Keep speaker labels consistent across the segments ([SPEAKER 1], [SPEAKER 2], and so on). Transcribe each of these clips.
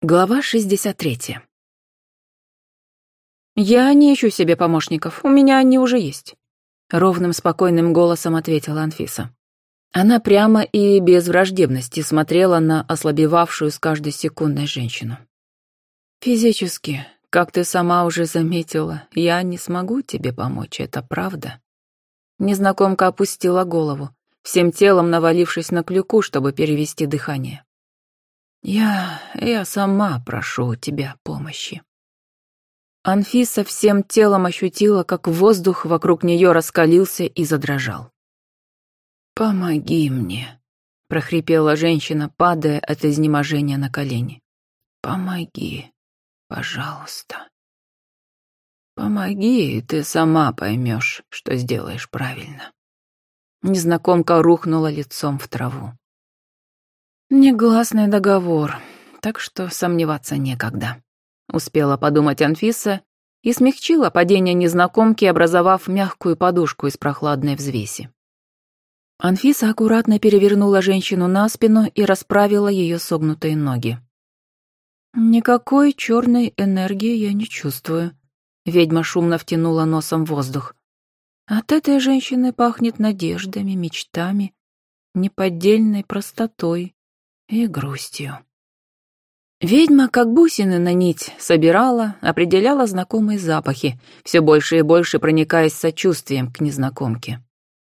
[SPEAKER 1] Глава 63. «Я не ищу себе помощников, у меня они уже есть», — ровным спокойным голосом ответила Анфиса. Она прямо и без враждебности смотрела на ослабевавшую с каждой секундой женщину. «Физически, как ты сама уже заметила, я не смогу тебе помочь, это правда?» Незнакомка опустила голову, всем телом навалившись на клюку, чтобы перевести дыхание. Я сама прошу у тебя помощи». Анфиса всем телом ощутила, как воздух вокруг нее раскалился и задрожал. «Помоги мне», — прохрипела женщина, падая от изнеможения на колени. «Помоги, пожалуйста. Помоги, и ты сама поймешь, что сделаешь правильно». Незнакомка рухнула лицом в траву. «Негласный договор, так что сомневаться некогда», — успела подумать Анфиса и смягчила падение незнакомки, образовав мягкую подушку из прохладной взвеси. Анфиса аккуратно перевернула женщину на спину и расправила ее согнутые ноги. «Никакой черной энергии я не чувствую», — ведьма шумно втянула носом воздух. «От этой женщины пахнет надеждами, мечтами, неподдельной простотой и грустью». Ведьма, как бусины на нить, собирала, определяла знакомые запахи, все больше и больше проникаясь сочувствием к незнакомке.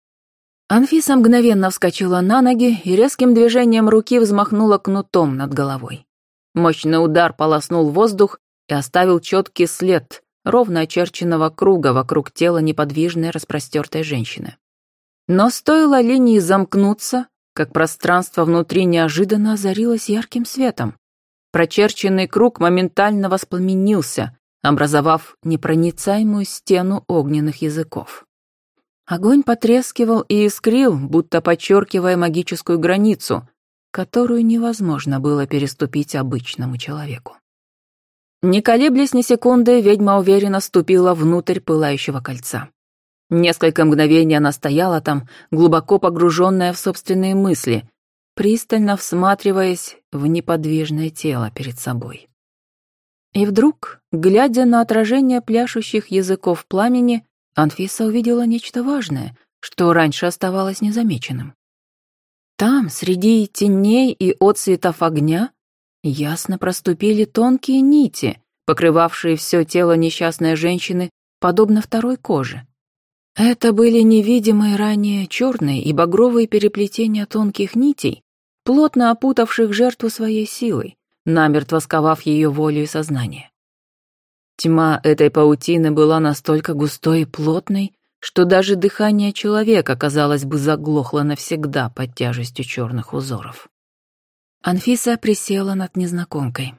[SPEAKER 1] Анфиса мгновенно вскочила на ноги и резким движением руки взмахнула кнутом над головой. Мощный удар полоснул воздух и оставил четкий след ровно очерченного круга вокруг тела неподвижной распростертой женщины. Но стоило линии замкнуться, как пространство внутри неожиданно озарилось ярким светом. Прочерченный круг моментально воспламенился, образовав непроницаемую стену огненных языков. Огонь потрескивал и искрил, будто подчеркивая магическую границу, которую невозможно было переступить обычному человеку. Не колеблясь ни секунды, ведьма уверенно ступила внутрь пылающего кольца. Несколько мгновений она стояла там, глубоко погруженная в собственные мысли, пристально всматриваясь в неподвижное тело перед собой. И вдруг, глядя на отражение пляшущих языков пламени, Анфиса увидела нечто важное, что раньше оставалось незамеченным. Там, среди теней и отсветов огня, ясно проступили тонкие нити, покрывавшие все тело несчастной женщины, подобно второй коже. Это были невидимые ранее черные и багровые переплетения тонких нитей, плотно опутавших жертву своей силой, намертво сковав ее волю и сознание. Тьма этой паутины была настолько густой и плотной, что даже дыхание человека, казалось бы, заглохло навсегда под тяжестью черных узоров. Анфиса присела над незнакомкой.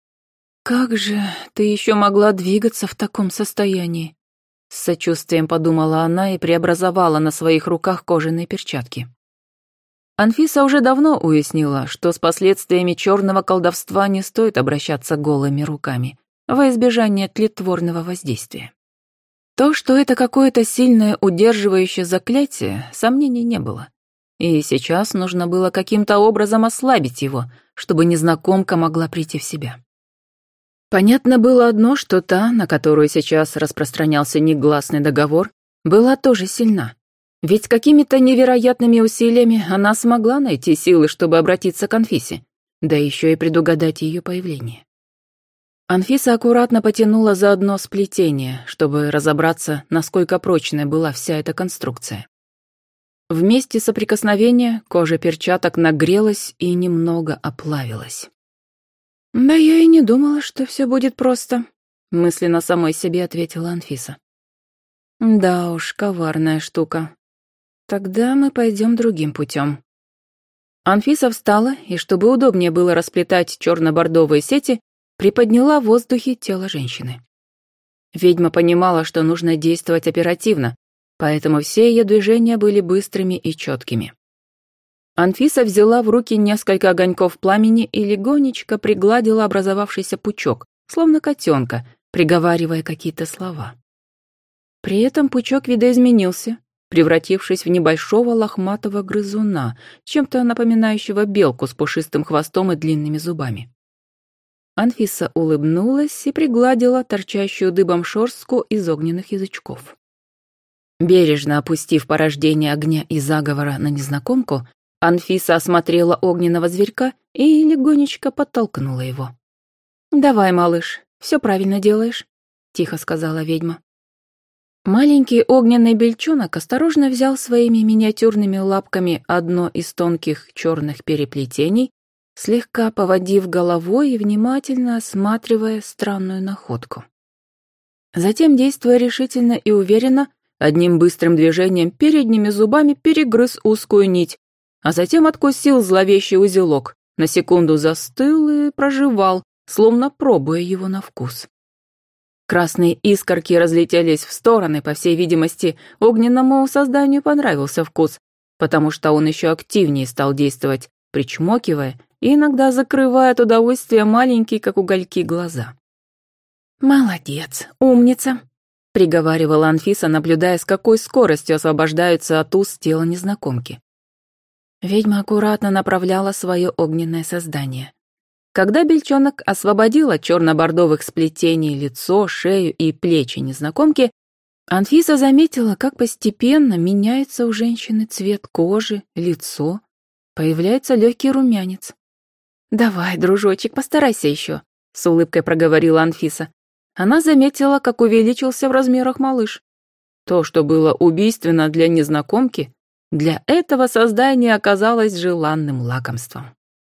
[SPEAKER 1] «Как же ты еще могла двигаться в таком состоянии?» С сочувствием подумала она и преобразовала на своих руках кожаные перчатки. Анфиса уже давно уяснила, что с последствиями черного колдовства не стоит обращаться голыми руками, во избежание тлетворного воздействия. То, что это какое-то сильное удерживающее заклятие, сомнений не было. И сейчас нужно было каким-то образом ослабить его, чтобы незнакомка могла прийти в себя. Понятно было одно, что та, на которую сейчас распространялся негласный договор, была тоже сильна. Ведь какими-то невероятными усилиями она смогла найти силы, чтобы обратиться к Анфисе, да еще и предугадать ее появление. Анфиса аккуратно потянула за одно сплетение, чтобы разобраться, насколько прочной была вся эта конструкция. В месте соприкосновения кожа перчаток нагрелась и немного оплавилась. «Да я и не думала, что все будет просто», — мысленно самой себе ответила Анфиса. «Да уж, коварная штука. Тогда мы пойдем другим путем». Анфиса встала, и чтобы удобнее было расплетать черно-бордовые сети, приподняла в воздухе тело женщины. Ведьма понимала, что нужно действовать оперативно, поэтому все ее движения были быстрыми и четкими. Анфиса взяла в руки несколько огоньков пламени и легонечко пригладила образовавшийся пучок, словно котенка, приговаривая какие-то слова. При этом пучок видоизменился, превратившись в небольшого лохматого грызуна, чем-то напоминающего белку с пушистым хвостом и длинными зубами. Анфиса улыбнулась и пригладила торчащую дыбом шерстку из огненных язычков. Бережно опустив порождение огня и заговора на незнакомку, Анфиса осмотрела огненного зверька и легонечко подтолкнула его. «Давай, малыш, все правильно делаешь», — тихо сказала ведьма. Маленький огненный бельчонок осторожно взял своими миниатюрными лапками одно из тонких черных переплетений, слегка поводив головой и внимательно осматривая странную находку. Затем, действуя решительно и уверенно, одним быстрым движением передними зубами перегрыз узкую нить, а затем откусил зловещий узелок, на секунду застыл и прожевал, словно пробуя его на вкус. Красные искорки разлетелись в стороны, по всей видимости, огненному созданию понравился вкус, потому что он еще активнее стал действовать, причмокивая и иногда закрывая от удовольствия маленькие, как угольки, глаза. «Молодец, умница», — приговаривала Анфиса, наблюдая, с какой скоростью освобождаются от уз тела незнакомки. Ведьма аккуратно направляла свое огненное создание. Когда бельчонок освободил от черно-бордовых сплетений лицо, шею и плечи незнакомки, Анфиса заметила, как постепенно меняется у женщины цвет кожи, лицо, появляется легкий румянец. «Давай, дружочек, постарайся еще», — с улыбкой проговорила Анфиса. Она заметила, как увеличился в размерах малыш. То, что было убийственно для незнакомки, для этого создания оказалось желанным лакомством.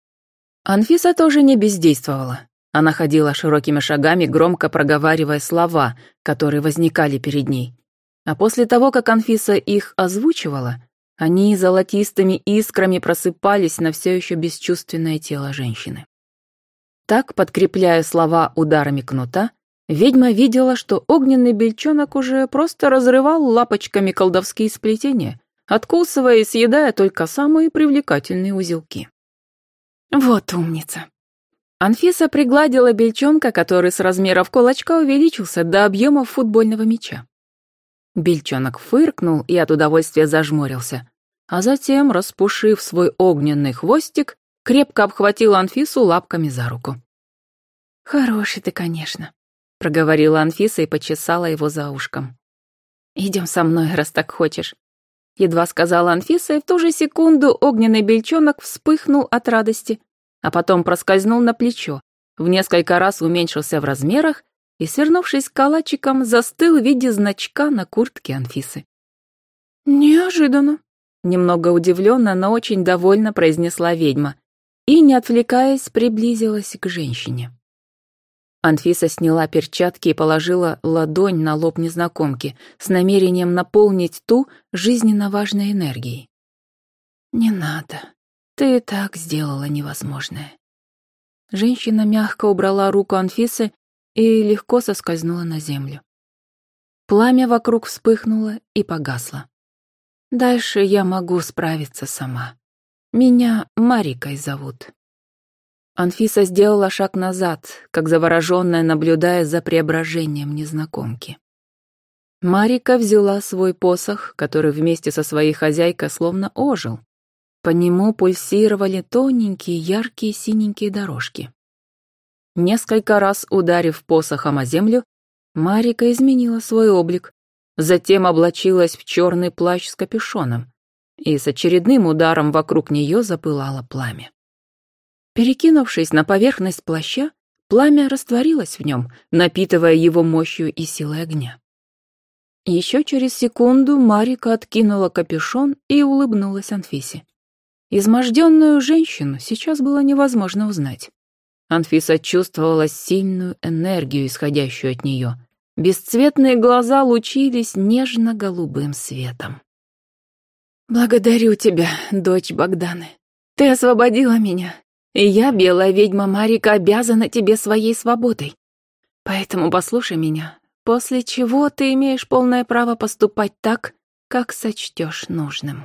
[SPEAKER 1] Анфиса тоже не бездействовала. Она ходила широкими шагами, громко проговаривая слова, которые возникали перед ней. А после того, как Анфиса их озвучивала, они золотистыми искрами просыпались на все еще бесчувственное тело женщины. Так, подкрепляя слова ударами кнута, ведьма видела, что огненный бельчонок уже просто разрывал лапочками колдовские сплетения, откусывая и съедая только самые привлекательные узелки. «Вот умница». Анфиса пригладила бельчонка, который с размеров кулачка увеличился до объемов футбольного мяча. Бельчонок фыркнул и от удовольствия зажмурился, а затем, распушив свой огненный хвостик, крепко обхватил Анфису лапками за руку. «Хороший ты, конечно», — проговорила Анфиса и почесала его за ушком. «Идем со мной, раз так хочешь». Едва сказала Анфиса, и в ту же секунду огненный бельчонок вспыхнул от радости, а потом проскользнул на плечо, в несколько раз уменьшился в размерах и, свернувшись калачиком, застыл в виде значка на куртке Анфисы. «Неожиданно», — немного удивленно, но очень довольно произнесла ведьма и, не отвлекаясь, приблизилась к женщине. Анфиса сняла перчатки и положила ладонь на лоб незнакомки с намерением наполнить ту жизненно важной энергией. «Не надо, ты и так сделала невозможное». Женщина мягко убрала руку Анфисы и легко соскользнула на землю. Пламя вокруг вспыхнуло и погасло. «Дальше я могу справиться сама. Меня Марикой зовут». Анфиса сделала шаг назад, как завороженная, наблюдая за преображением незнакомки. Марика взяла свой посох, который вместе со своей хозяйкой словно ожил. По нему пульсировали тоненькие, яркие синенькие дорожки. Несколько раз ударив посохом о землю, Марика изменила свой облик, затем облачилась в черный плащ с капюшоном, и с очередным ударом вокруг нее запылало пламя. Перекинувшись на поверхность плаща, пламя растворилось в нем, напитывая его мощью и силой огня. Еще через секунду Марика откинула капюшон и улыбнулась Анфисе. Изможденную женщину сейчас было невозможно узнать. Анфиса чувствовала сильную энергию, исходящую от нее. Бесцветные глаза лучились нежно-голубым светом. «Благодарю тебя, дочь Богданы. Ты освободила меня. И я, белая ведьма Марика, обязана тебе своей свободой. Поэтому послушай меня, после чего ты имеешь полное право поступать так, как сочтешь нужным».